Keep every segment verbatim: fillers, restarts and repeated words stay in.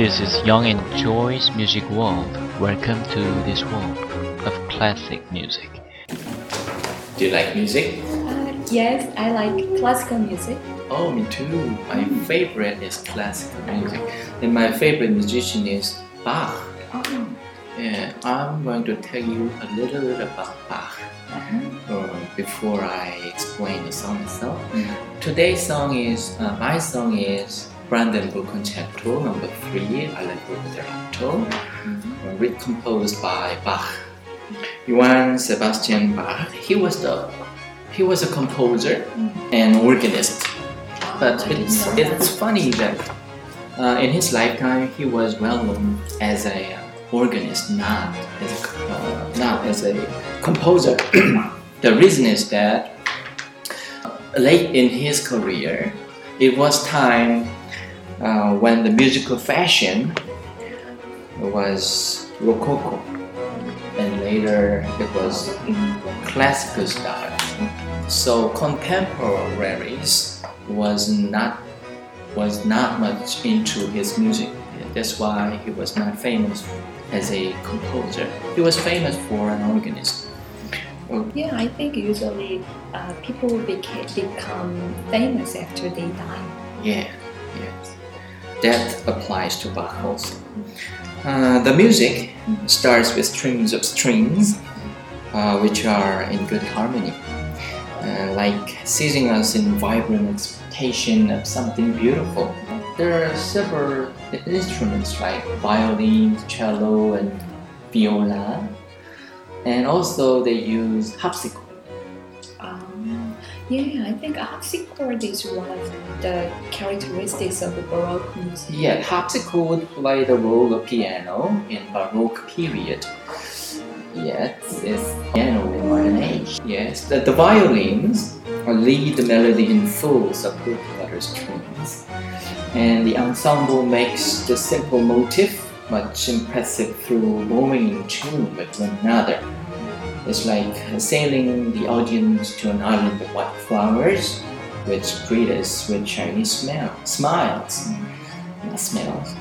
This is Young and Joy's Music World. Welcome to this world of classic music. Do you like music? Uh, yes, I like classical music. Oh, me too. My favorite is classical music. And my favorite musician is Bach. Oh. Yeah, I'm going to tell you a little bit about Bach Uh-huh. uh, before I explain the song itself. Mm-hmm. Today's song is, uh, my song is Brandenburg Concerto number three, Allegro Moderato, Mm-hmm. uh, composed by Bach. Johann Sebastian Bach. He was the he was a composer Mm-hmm. and organist. But I didn't it's know that. it's funny that uh, in his lifetime he was well known as a uh, organist, not as a, uh, not as a composer. The reason is that late in his career, it was time uh, when the musical fashion was Rococo, and later it was classical style. So contemporaries was not was not much into his music. That's why he was not famous as a composer. He was famous for an organist. Yeah, I think usually uh, people beca- become famous after they die. Yeah, yes. That applies to Bach also. Uh, the music starts with strings of strings, uh, which are in good harmony, uh, like seizing us in vibrant expectation of something beautiful. There are several instruments like violin, cello, and viola, and also they use harpsichord. Um, yeah, I think harpsichord is one of the characteristics of the Baroque music. Yeah, harpsichord played the role of piano in Baroque period. Yes, it's piano in modern age. Yes, the, the violins lead the melody in full support butter strings, and the ensemble makes the simple motif much impressive through moving in tune with one another. It's like sailing the audience to an island of white flowers, which greet us with Chinese smell, smiles. Not smells.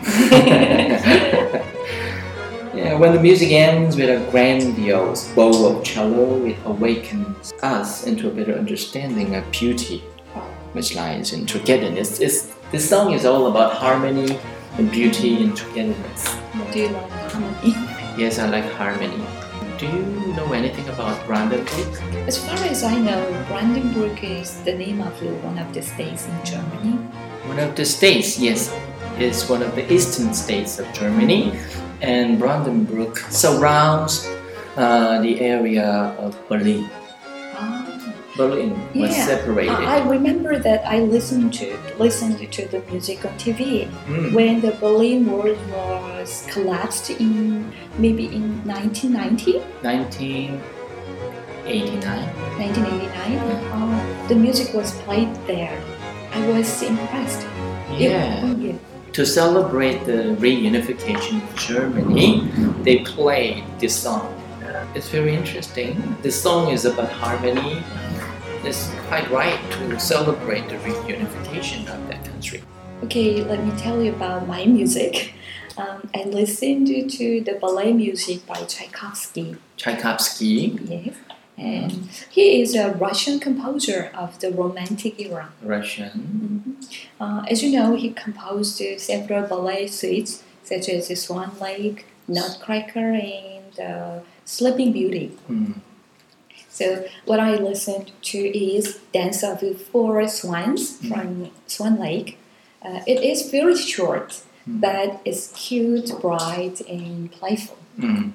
Yeah, when the music ends with a grandiose bow of cello, it awakens us into a better understanding of beauty, which lies in togetherness. It's, this song is all about harmony and beauty and togetherness. Do you like harmony? Yes, I like harmony. Do you know anything about Brandenburg? As far as I know, Brandenburg is the name of one of the states in Germany. One of the states, yes, is one of the eastern states of Germany, and Brandenburg surrounds uh, the area of Berlin. Ah. Berlin was Yeah, separated. I I remember that I listened to listened to the music on T V Mm. when the Berlin Wall was collapsed in maybe in nineteen ninety, nineteen eighty-nine. nineteen eighty-nine. Uh, the music was played there. I was impressed. It- Yeah. oh, yeah. To celebrate the reunification of Germany, they played this song. It's very interesting. This song is about harmony. It's quite right to celebrate the reunification of that country. Okay, let me tell you about my music. Um, I listened to the ballet music by Tchaikovsky. Tchaikovsky, Yes. And he is a Russian composer of the Romantic era. Russian. Uh, as you know, he composed uh, several ballet suites, such as the Swan Lake, Nutcracker, and uh, Sleeping Beauty. Mm. So what I listened to is Dance of the Four Swans from Swan Lake. Uh, it is very short, Mm. but it's cute, bright, and playful. Mm.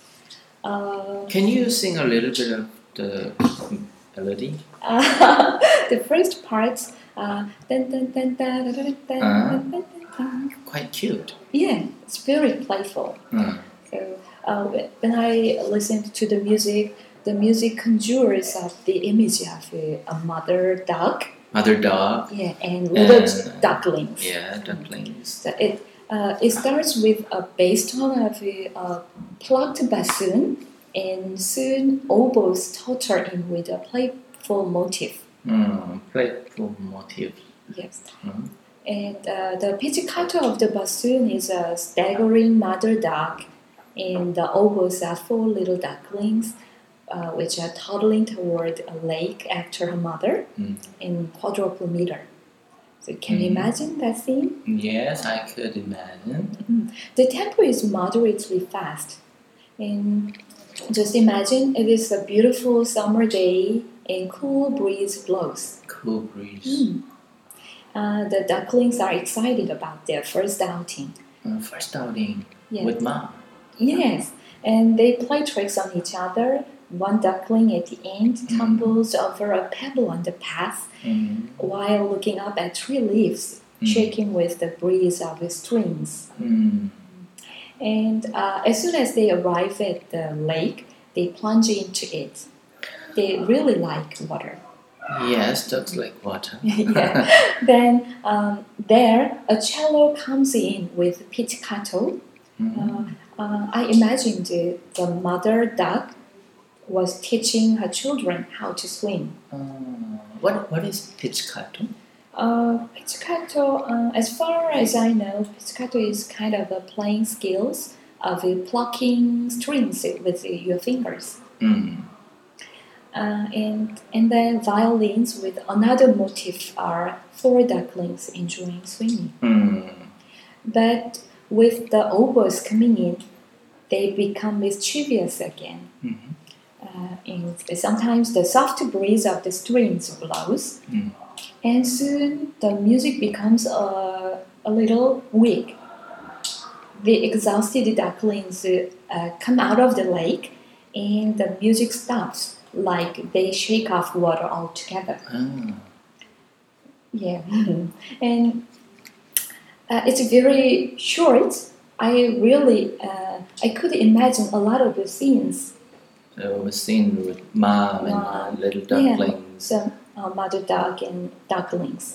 Uh, Can you sing a little bit of the melody? Uh, the first part, uh, dun, dun, dun, dun, dun, dun, dun, Uh-huh. dun, dun, dun. Quite cute. Yeah, it's very playful. Mm. So uh, when I listened to the music, the music conjures up the image of a, a mother duck, Mother dog. yeah, and little And- ducklings. Yeah, dumplings. So it uh, it starts with a bass tone of a, a plucked bassoon, and soon oboes totter in with a playful motif. Mm. Playful motif. Yes. Mm. And uh, the pizzicato of the bassoon is a staggering mother duck, and the oboes are four little ducklings, uh, which are toddling toward a lake after her mother Mm. in quadruple meter. So can you Mm. imagine that scene? Yes, I could imagine. The tempo is moderately fast. And just imagine it is a beautiful summer day and cool breeze blows. Cool breeze. Mm. Uh, the ducklings are excited about their first outing. Uh, first outing Yeah. with mom. Yes, and they play tricks on each other. One duckling at the end tumbles over a pebble on the path Mm. while looking up at tree leaves, Mm. shaking with the breeze of the streams. Mm. And uh, as soon as they arrive at the lake, they plunge into it. They really like water. Yes, ducks like water. Yeah. Then um, there, a cello comes in with pizzicato. Mm. Uh, uh, I imagined the, the mother duck was teaching her children how to swim. Uh, what what is pizzicato? Uh, pizzicato, uh, as far as I know, pizzicato is kind of a playing skills of uh, plucking strings with your fingers. Mm. Uh, and and then violins with another motif are four ducklings enjoying swimming. Mm. But with the oboes coming in, they become mischievous again. Mm. Uh, and sometimes the soft breeze of the strings blows, Mm. and soon the music becomes a, a little weak. The exhausted ducklings uh, come out of the lake, and the music stops, like they shake off water altogether. Ah. Yeah, and uh, it's very short. I really, uh, I could imagine a lot of the scenes. So a scene with mom and uh, Mom. little Yeah. ducklings. So uh, mother duck and ducklings.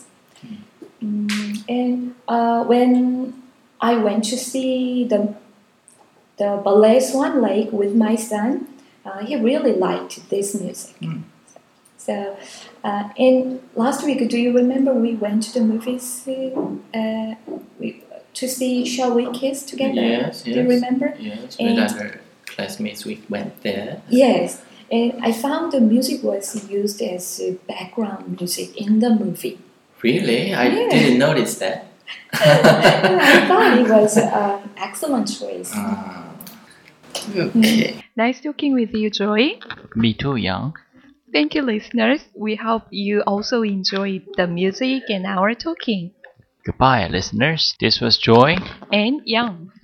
Mm, and uh, when I went to see the the ballet Swan Lake with my son, uh, he really liked this music. Mm. So, uh, and last week, do you remember we went to the movies uh, we, to see Shall We Kiss Together? Yes, Do you yes. remember? Yes, And- with other classmates we went there. Yes, and I found the music was used as uh, background music in the movie. Really? I Yeah. didn't notice that. I thought it was an excellent choice. Ah. Okay. Nice talking with you, Joy. Me too, Yang. Thank you, listeners. We hope you also enjoyed the music and our talking. Goodbye, listeners. This was Joy. And Yang.